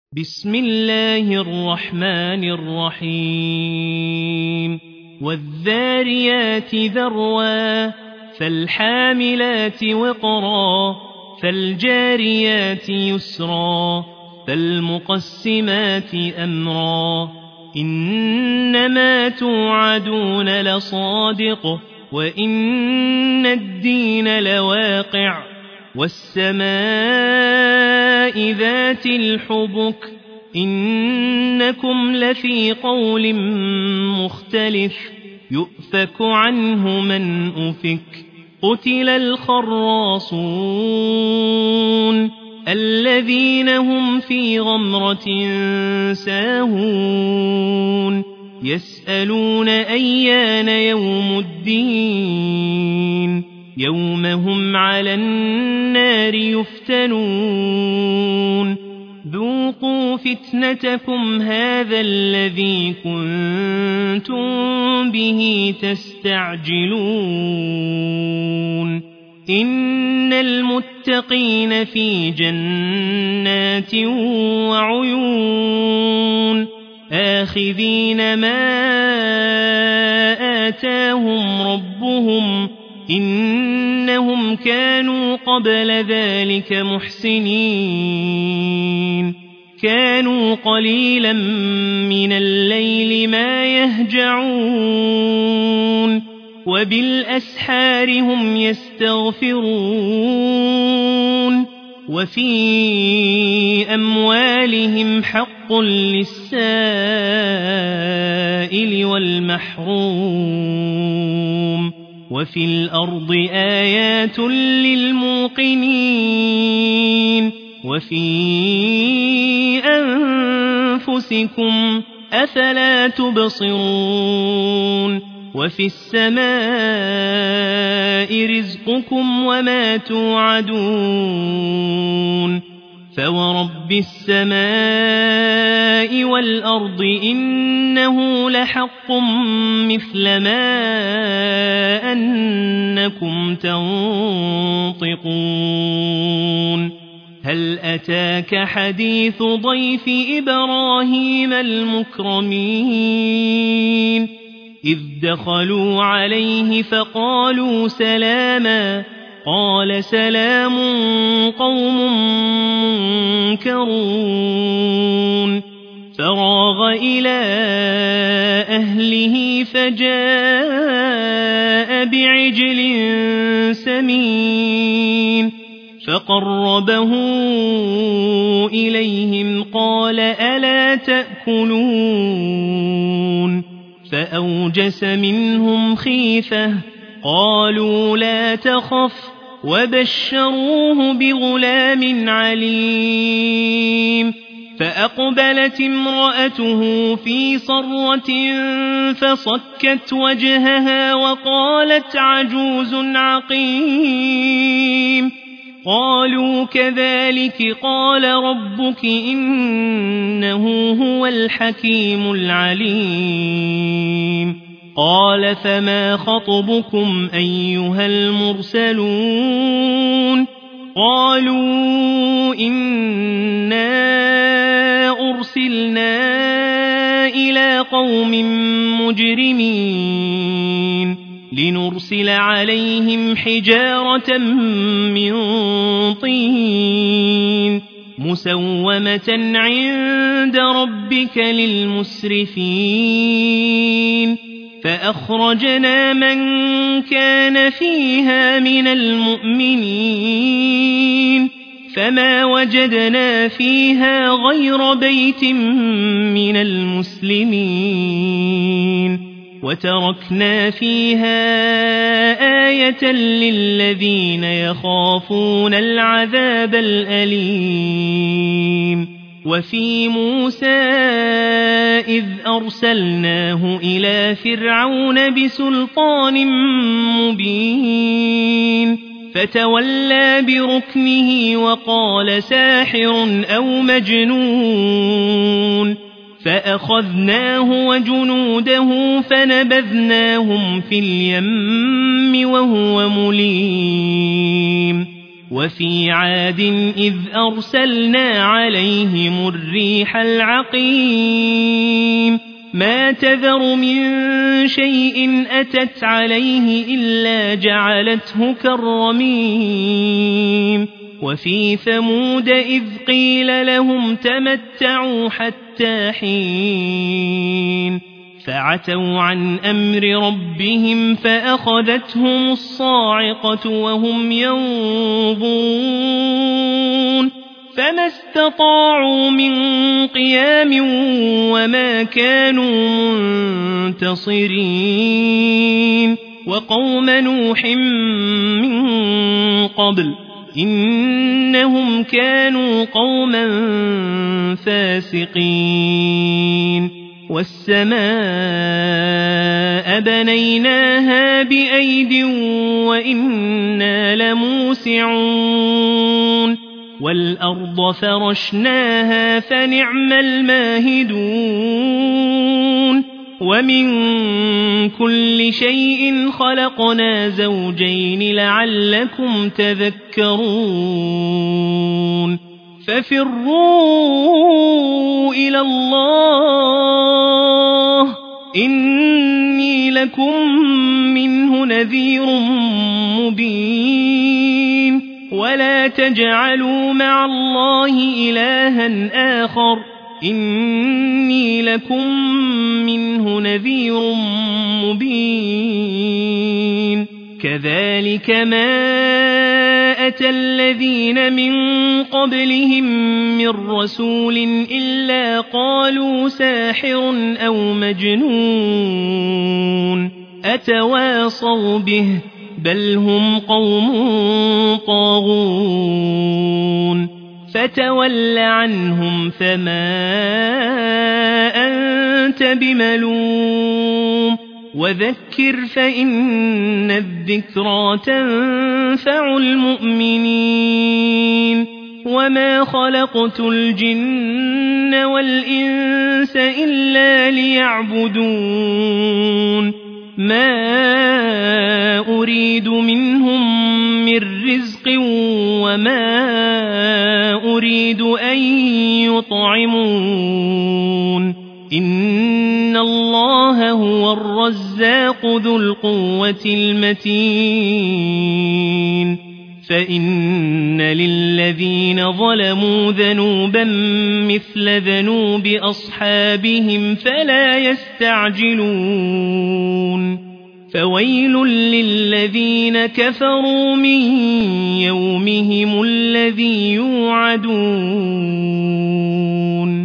بسم الله الرحمن الرحيم والذاريات ذروا فالحاملات وقرا فالجاريات يسرا فالمقسمات أمرا إنما توعدون لصادق وإن الدين لواقع والسماء ذات الحبك إنكم لفي قول مختلف يؤفك عنه من أفك قتل الخراصون الذين هم في غمرة ساهون يسألون أيان يوم الدين يوم هم على النار يفتنون ذوقوا فتنتكم هذا الذي كنتم به تستعجلون إن المتقين في جنات وعيون آخذين ما آتاهم ربهم إنهم كانوا قبل ذلك محسنين كانوا قليلا من الليل ما يهجعون وبالأسحار هم يستغفرون وفي أموالهم حق للسائل والمحروم وفي الأرض آيات للموقنين وفي أنفسكم أفلا تبصرون وفي السماء رزقكم وما توعدون فورب السماء والأرض إنه لحق مثل ما أنكم تنطقون هل أتاك حديث ضيف إبراهيم المكرمين إذ دخلوا عليه فقالوا سلاما قال سلام قوم منكرون فراغ إلى أهله فجاء بعجل سمين فقربه إليهم قال ألا تأكلون فأوجس منهم خيفة قالوا لا تخف وبشروه بغلام عليم فأقبلت امرأته في صرة فصكت وجهها وقالت عجوز عقيم قالوا كذلك قال ربك إنه هو الحكيم العليم قال فما خطبكم أيها المرسلون قالوا إنا أرسلنا إلى قوم مجرمين لنرسل عليهم حجارة من طين مسومة عند ربك للمسرفين فأخرجنا من كان فيها من المؤمنين فما وجدنا فيها غير بيت من المسلمين وتركنا فيها آية للذين يخافون العذاب الأليم وفي موسى إذ أرسلناه إلى فرعون بسلطان مبين فتولى بركنه وقال ساحر أو مجنون فأخذناه وجنوده فنبذناهم في اليم وهو مليم وفي عاد إذ أرسلنا عليهم الريح العقيم ما تذر من شيء أتت عليه إلا جعلته كالرميم وفي ثمود إذ قيل لهم تمتعوا حتى حين فعتوا عن أمر ربهم فأخذتهم الصاعقة وهم ينظرون فما استطاعوا من قيام وما كانوا منتصرين وقوم نوح من قبل إنهم كانوا قوما فاسقين والسماء بنيناها بأيد وإنا لموسعون والأرض فرشناها فنعم الماهدون ومن كل شيء خلقنا زوجين لعلكم تذكرون ففروا إلى الله إني لكم منه نذير مبين ولا تجعلوا مع الله إلها آخر إني لكم منه نذير مبين كذلك ما أتى الذين من قبلهم من رسول إلا قالوا ساحر أو مجنون أتواصوا به بل هم قوم طاغون فتول عنهم فما أنت بملوم وذكر فإن الذكرى تنفع المؤمنين وما خلقت الجن والإنس إلا ليعبدون ما أريد منهم من رزق وما أريد أن يطعمون إن الله هو الرزاق ذو القوة المتين فإن للذين ظلموا ذنوبا مثل ذنوب أصحابهم فلا يستعجلون فويل للذين كفروا من يومهم الذي يوعدون